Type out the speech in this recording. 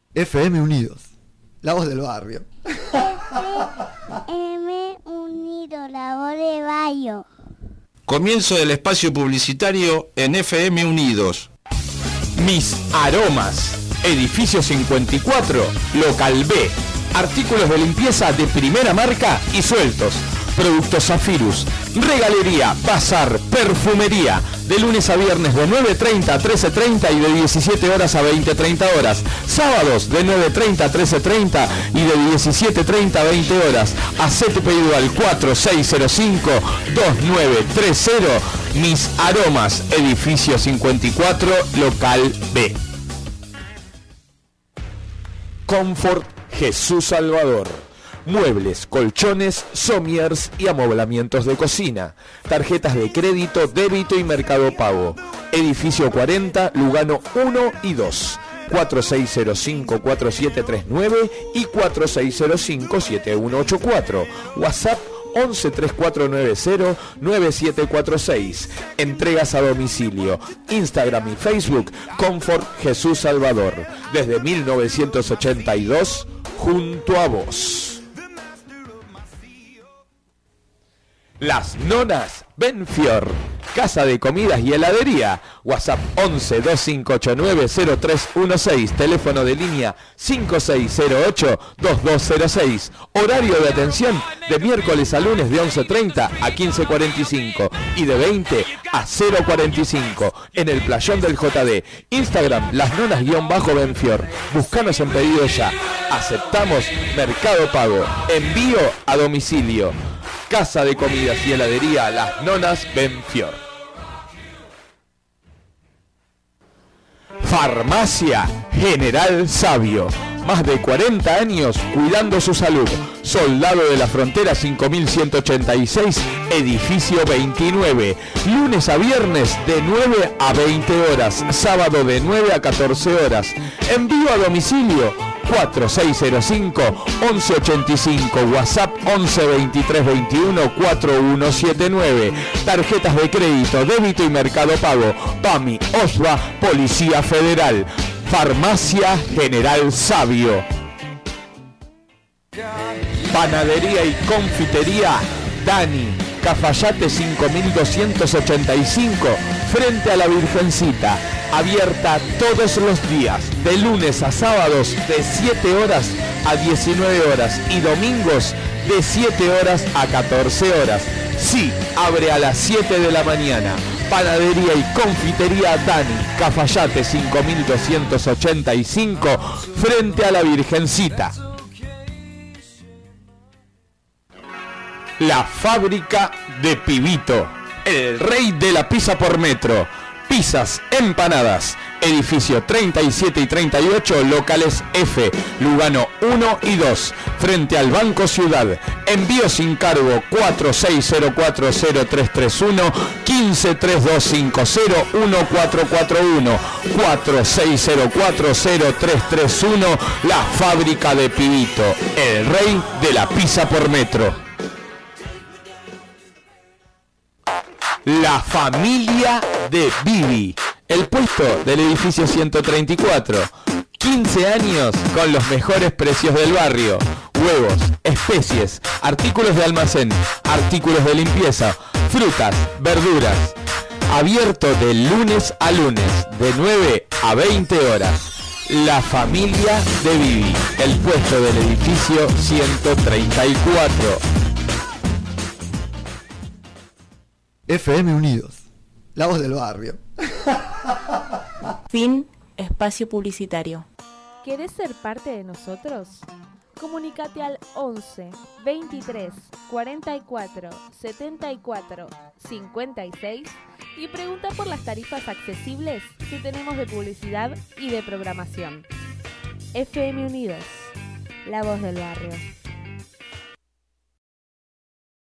FM Unidos, la voz del barrio. FM Unidos, la voz del barrio. Comienzo del espacio publicitario en FM Unidos. Mis Aromas, Edificio 54, Local B. Artículos de limpieza de primera marca y sueltos. Productos Zafirus, regalería, bazar, perfumería. De lunes a viernes de 9:30 a 13:30 y de 17 horas a 20:30 horas. Sábados de 9:30 a 13:30 y de 17:30 a 20 horas. Hacé tu pedido al 4605-2930. Mis Aromas, Edificio 54, Local B. Confort Jesús Salvador. Muebles, colchones, somiers y amoblamientos de cocina. Tarjetas de crédito, débito y Mercado Pago. Edificio 40, Lugano 1 y 2. 4605-4739 y 4605-7184. WhatsApp 113490-9746. Entregas a domicilio. Instagram y Facebook Confort Jesús Salvador. Desde 1982, junto a vos. Las Nonas Benfior, casa de comidas y heladería. WhatsApp 11-2589-0316, teléfono de línea 5608-2206. Horario de atención de miércoles a lunes de 11:30 a 15:45 y de 20 a 0:45 en el playón del JD. Instagram Las Nonas-Benfior. Buscanos en pedido ya. Aceptamos Mercado Pago. Envío a domicilio. Casa de comidas y heladería Las Nonas Benfior. Farmacia General Sabio. Más de 40 años cuidando su salud. Soldado de la Frontera 5186, edificio 29. Lunes a viernes de 9 a 20 horas. Sábado de 9 a 14 horas. Envío a domicilio 4605-1185, WhatsApp 11-2321-4179. Tarjetas de crédito, débito y Mercado Pago. PAMI, OSBA, Policía Federal. Farmacia General Sabio. Panadería y confitería Dani, Cafayate 5285, frente a la Virgencita. Abierta todos los días, de lunes a sábados de 7 horas a 19 horas y domingos de 7 horas a 14 horas. Sí, abre a las 7 de la mañana. Panadería y confitería Dani, Cafayate 5285, frente a la Virgencita. La fábrica de Pibito, el rey de la pizza por metro. Pizzas, empanadas. Edificio 37 y 38, locales F, Lugano 1 y 2, frente al Banco Ciudad. Envío sin cargo 46040331, 1532501441, 46040331, la fábrica de Pibito, el rey de la pizza por metro. La familia de Bibi, el puesto del edificio 134. 15 años con los mejores precios del barrio. Huevos, especies, artículos de almacén, artículos de limpieza, frutas, verduras. Abierto de lunes a lunes, de 9 a 20 horas. La familia de Bibi, el puesto del edificio 134. FM Unidos, la voz del barrio. Fin, espacio publicitario. ¿Querés ser parte de nosotros? Comunícate al 11 23 44 74 56 y pregunta por las tarifas accesibles que tenemos de publicidad y de programación. FM Unidos, la voz del barrio.